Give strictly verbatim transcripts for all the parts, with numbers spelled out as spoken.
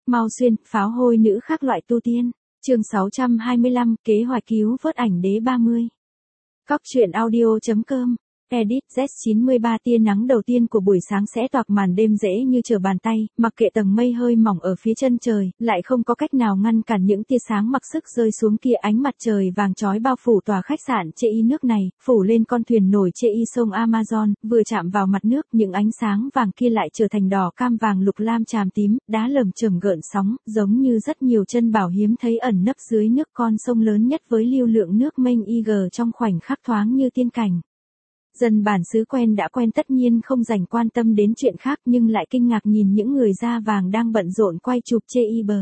Mau xuyên, pháo hôi nữ khác loại tu tiên. Chương sáu trăm hai mươi lăm, kế hoạch cứu vớt ảnh đế ba mươi. Cóc truyện audio.com. Edit Z chín mươi ba tia nắng đầu tiên của buổi sáng sẽ toạc màn đêm dễ như trở bàn tay, mặc kệ tầng mây hơi mỏng ở phía chân trời, lại không có cách nào ngăn cản những tia sáng mặc sức rơi xuống kia. Ánh mặt trời vàng chói bao phủ tòa khách sạn chê y nước này, phủ lên con thuyền nổi chê y sông Amazon, vừa chạm vào mặt nước, những ánh sáng vàng kia lại trở thành đỏ cam vàng lục lam tràm tím, đá lởm chởm gợn sóng, giống như rất nhiều chân bảo hiếm thấy ẩn nấp dưới nước. Con sông lớn nhất với lưu lượng nước mênh ig trong khoảnh khắc thoáng như tiên cảnh. Dân bản xứ quen đã quen tất nhiên không dành quan tâm đến chuyện khác, nhưng lại kinh ngạc nhìn những người da vàng đang bận rộn quay chụp chê y bờ.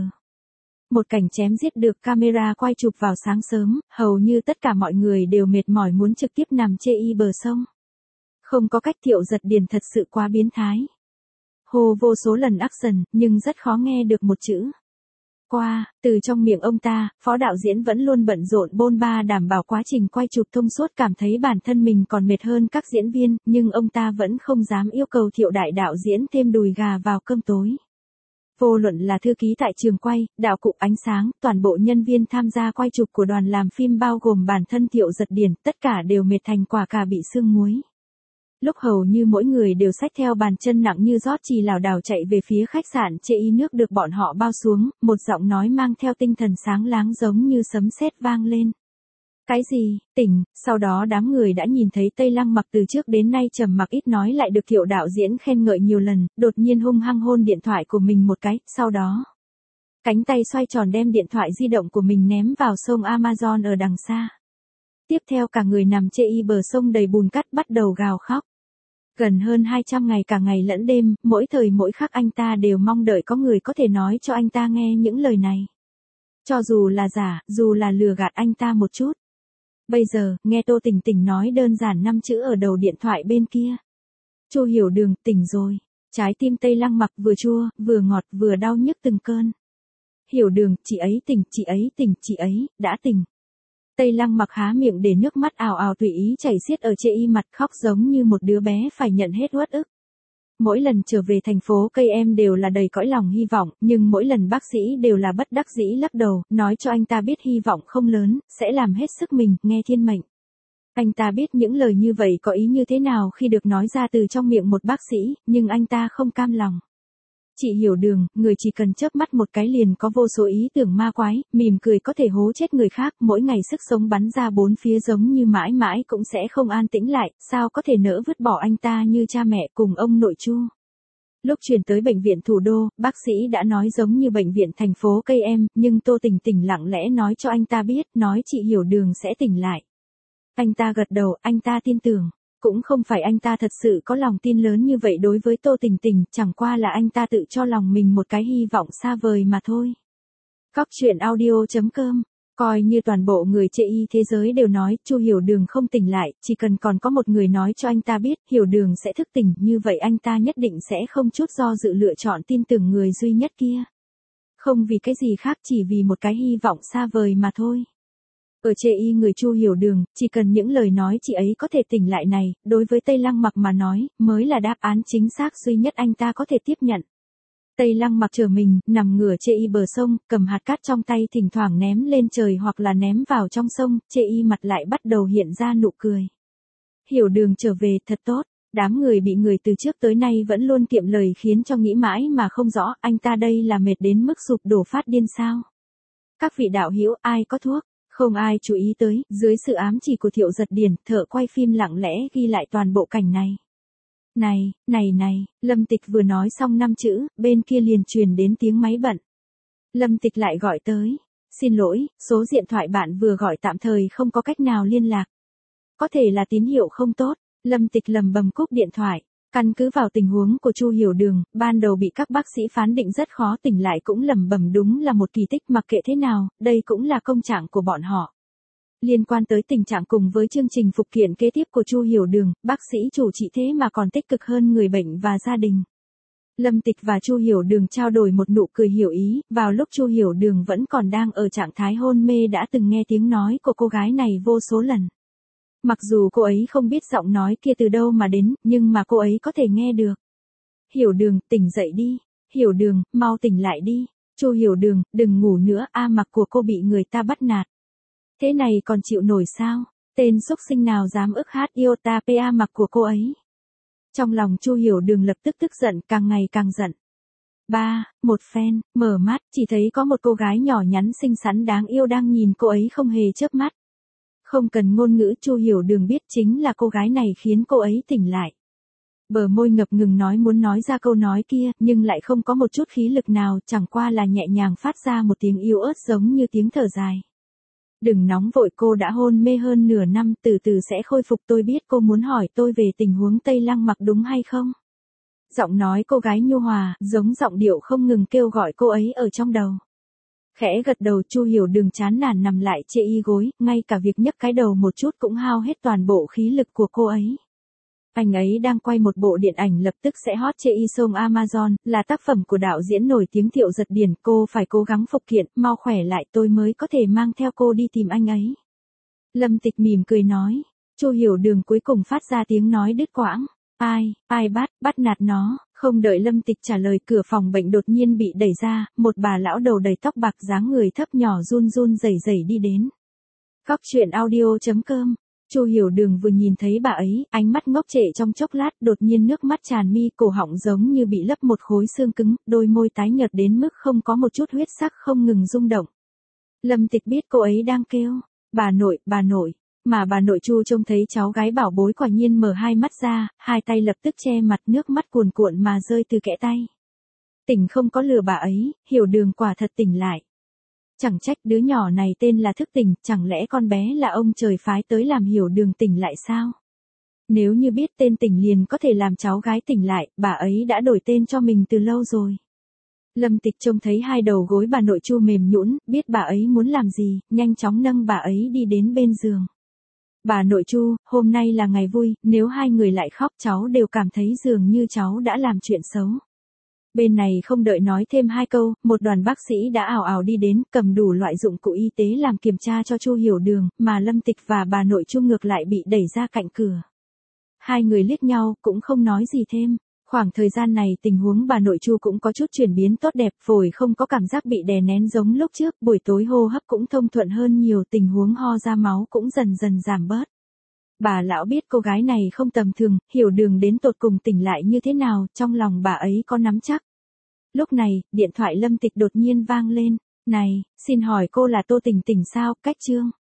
Một cảnh chém giết được camera quay chụp vào sáng sớm, hầu như tất cả mọi người đều mệt mỏi muốn trực tiếp nằm chê y bờ sông. Không có cách, Thiệu Giật Điền thật sự quá biến thái. Hô vô số lần action, nhưng rất khó nghe được một chữ. Qua, từ trong miệng ông ta, phó đạo diễn vẫn luôn bận rộn bôn ba đảm bảo quá trình quay chụp thông suốt, cảm thấy bản thân mình còn mệt hơn các diễn viên, nhưng ông ta vẫn không dám yêu cầu Thiệu đại đạo diễn thêm đùi gà vào cơm tối. Vô luận là thư ký tại trường quay, đạo cụ ánh sáng, toàn bộ nhân viên tham gia quay chụp của đoàn làm phim bao gồm bản thân Thiệu Giật Điền, tất cả đều mệt thành quả cà bị sương muối. Lúc hầu như mỗi người đều xách theo bàn chân nặng như rót chì lảo đảo chạy về phía khách sạn chê y nước được bọn họ bao xuống, một giọng nói mang theo tinh thần sáng láng giống như sấm sét vang lên. Cái gì, tỉnh? Sau đó đám người đã nhìn thấy Tây Lăng Mặc từ trước đến nay trầm mặc ít nói lại được Thiệu đạo diễn khen ngợi nhiều lần, đột nhiên hung hăng hôn điện thoại của mình một cái, sau đó cánh tay xoay tròn đem điện thoại di động của mình ném vào sông Amazon ở đằng xa. Tiếp theo cả người nằm chê y bờ sông đầy bùn cát bắt đầu gào khóc. Gần hơn hai trăm ngày cả ngày lẫn đêm, mỗi thời mỗi khắc anh ta đều mong đợi có người có thể nói cho anh ta nghe những lời này. Cho dù là giả, dù là lừa gạt anh ta một chút. Bây giờ, nghe Tô Tình Tình nói đơn giản năm chữ ở đầu điện thoại bên kia. Chu Hiểu Đường, tỉnh rồi. Trái tim Tây Lăng Mặc vừa chua, vừa ngọt, vừa đau nhức từng cơn. Hiểu Đường, chị ấy tỉnh, chị ấy tỉnh, chị ấy, đã tỉnh. Tây Lăng Mặc há miệng để nước mắt ào ào tùy ý chảy xiết ở chê y mặt, khóc giống như một đứa bé phải nhận hết uất ức. Mỗi lần trở về thành phố cây em đều là đầy cõi lòng hy vọng, nhưng mỗi lần bác sĩ đều là bất đắc dĩ lắc đầu, nói cho anh ta biết hy vọng không lớn, sẽ làm hết sức mình, nghe thiên mệnh. Anh ta biết những lời như vậy có ý như thế nào khi được nói ra từ trong miệng một bác sĩ, nhưng anh ta không cam lòng. Chị Hiểu Đường, người chỉ cần chớp mắt một cái liền có vô số ý tưởng ma quái, mỉm cười có thể hố chết người khác, mỗi ngày sức sống bắn ra bốn phía giống như mãi mãi cũng sẽ không an tĩnh lại, sao có thể nỡ vứt bỏ anh ta như cha mẹ cùng ông nội Chu. Lúc chuyển tới bệnh viện thủ đô, bác sĩ đã nói giống như bệnh viện thành phố cây em, nhưng Tô Tình Tình lặng lẽ nói cho anh ta biết, nói chị Hiểu Đường sẽ tỉnh lại. Anh ta gật đầu, anh ta tin tưởng. Cũng không phải anh ta thật sự có lòng tin lớn như vậy đối với Tô Tình Tình, chẳng qua là anh ta tự cho lòng mình một cái hy vọng xa vời mà thôi. Cóc truyện audio.com. Coi như toàn bộ người chê y thế giới đều nói, Chu Hiểu Đường không tỉnh lại, chỉ cần còn có một người nói cho anh ta biết, Hiểu Đường sẽ thức tỉnh, như vậy anh ta nhất định sẽ không chút do dự lựa chọn tin tưởng người duy nhất kia. Không vì cái gì khác, chỉ vì một cái hy vọng xa vời mà thôi. Ở chê y người Chu Hiểu Đường, chỉ cần những lời nói chị ấy có thể tỉnh lại này, đối với Tây Lăng Mặc mà nói, mới là đáp án chính xác duy nhất anh ta có thể tiếp nhận. Tây Lăng Mặc trở mình, nằm ngửa chê y bờ sông, cầm hạt cát trong tay thỉnh thoảng ném lên trời hoặc là ném vào trong sông, chê y mặt lại bắt đầu hiện ra nụ cười. Hiểu Đường trở về, thật tốt. Đám người bị người từ trước tới nay vẫn luôn kiệm lời khiến cho nghĩ mãi mà không rõ, anh ta đây là mệt đến mức sụp đổ phát điên sao? Các vị đạo hữu, ai có thuốc? Không ai chú ý tới, dưới sự ám chỉ của Thiệu Giật Điền, thợ quay phim lặng lẽ ghi lại toàn bộ cảnh này. Này, này này, Lâm Tịch vừa nói xong năm chữ, bên kia liền truyền đến tiếng máy bận. Lâm Tịch lại gọi tới. Xin lỗi, số điện thoại bạn vừa gọi tạm thời không có cách nào liên lạc. Có thể là tín hiệu không tốt. Lâm Tịch lầm bầm cúp điện thoại. Căn cứ vào tình huống của Chu Hiểu Đường, ban đầu bị các bác sĩ phán định rất khó tỉnh lại cũng lẩm bẩm đúng là một kỳ tích, mặc kệ thế nào, đây cũng là công trạng của bọn họ. Liên quan tới tình trạng cùng với chương trình phục kiện kế tiếp của Chu Hiểu Đường, bác sĩ chủ trị thế mà còn tích cực hơn người bệnh và gia đình. Lâm Tịch và Chu Hiểu Đường trao đổi một nụ cười hiểu ý, vào lúc Chu Hiểu Đường vẫn còn đang ở trạng thái hôn mê đã từng nghe tiếng nói của cô gái này vô số lần. Mặc dù cô ấy không biết giọng nói kia từ đâu mà đến, nhưng mà cô ấy có thể nghe được. Hiểu Đường, tỉnh dậy đi. Hiểu Đường, mau tỉnh lại đi. Chu Hiểu Đường, đừng ngủ nữa, A Mặc của cô bị người ta bắt nạt. Thế này còn chịu nổi sao? Tên xúc sinh nào dám ức hát yêu ta pe A Mặc của cô ấy. Trong lòng Chu Hiểu Đường lập tức tức giận, càng ngày càng giận. Ba, một phen, mở mắt, chỉ thấy có một cô gái nhỏ nhắn xinh xắn đáng yêu đang nhìn cô ấy không hề chớp mắt. Không cần ngôn ngữ, Chu Hiểu Đường biết chính là cô gái này khiến cô ấy tỉnh lại. Bờ môi ngập ngừng nói muốn nói ra câu nói kia, nhưng lại không có một chút khí lực nào, chẳng qua là nhẹ nhàng phát ra một tiếng yếu ớt giống như tiếng thở dài. Đừng nóng vội, cô đã hôn mê hơn nửa năm, từ từ sẽ khôi phục. Tôi biết cô muốn hỏi tôi về tình huống Tây Lăng Mặc đúng hay không? Giọng nói cô gái nhu hòa, giống giọng điệu không ngừng kêu gọi cô ấy ở trong đầu. Khẽ gật đầu, Chu Hiểu Đường chán nản nằm lại chê y gối, ngay cả việc nhấc cái đầu một chút cũng hao hết toàn bộ khí lực của cô ấy. Anh ấy đang quay một bộ điện ảnh lập tức sẽ hot trên e-song Amazon, là tác phẩm của đạo diễn nổi tiếng Thiệu Giật Điển. Cô phải cố gắng phục kiện, mau khỏe lại tôi mới có thể mang theo cô đi tìm anh ấy. Lâm Tịch mỉm cười nói. Chu Hiểu Đường cuối cùng phát ra tiếng nói đứt quãng. Ai, ai bắt, bắt nạt nó. Không đợi Lâm Tịch trả lời, cửa phòng bệnh đột nhiên bị đẩy ra, một bà lão đầu đầy tóc bạc dáng người thấp nhỏ run run rẩy rẩy đi đến. Cóc truyện audio chấm com. Chu Hiểu Đường vừa nhìn thấy bà ấy, ánh mắt ngốc trệ trong chốc lát, đột nhiên nước mắt tràn mi, cổ họng giống như bị lấp một khối xương cứng, đôi môi tái nhợt đến mức không có một chút huyết sắc không ngừng rung động. Lâm Tịch biết cô ấy đang kêu, bà nội, bà nội, mà bà nội Chu trông thấy cháu gái bảo bối quả nhiên mở hai mắt ra, hai tay lập tức che mặt, nước mắt cuồn cuộn mà rơi từ kẽ tay. Tỉnh không có lừa bà ấy, Hiểu Đường quả thật tỉnh lại. Chẳng trách đứa nhỏ này tên là Thức Tỉnh, chẳng lẽ con bé là ông trời phái tới làm Hiểu Đường tỉnh lại sao? Nếu như biết tên Tỉnh liền có thể làm cháu gái tỉnh lại, bà ấy đã đổi tên cho mình từ lâu rồi. Lâm Tịch trông thấy hai đầu gối bà nội Chu mềm nhũn, biết bà ấy muốn làm gì, nhanh chóng nâng bà ấy đi đến bên giường. Bà nội Chu, hôm nay là ngày vui, nếu hai người lại khóc cháu đều cảm thấy dường như cháu đã làm chuyện xấu. Bên này không đợi nói thêm hai câu, một đoàn bác sĩ đã ào ào đi đến, cầm đủ loại dụng cụ y tế làm kiểm tra cho Chu Hiểu Đường, mà Lâm Tịch và bà nội Chu ngược lại bị đẩy ra cạnh cửa. Hai người liếc nhau, cũng không nói gì thêm. Khoảng thời gian này tình huống bà nội Chu cũng có chút chuyển biến tốt đẹp, phổi không có cảm giác bị đè nén giống lúc trước, buổi tối hô hấp cũng thông thuận hơn nhiều, tình huống ho ra máu cũng dần dần giảm bớt. Bà lão biết cô gái này không tầm thường, Hiểu Đường đến tột cùng tỉnh lại như thế nào, trong lòng bà ấy có nắm chắc. Lúc này, điện thoại Lâm Tịch đột nhiên vang lên. Này, xin hỏi cô là Tô Tỉnh Tỉnh sao, cách chương.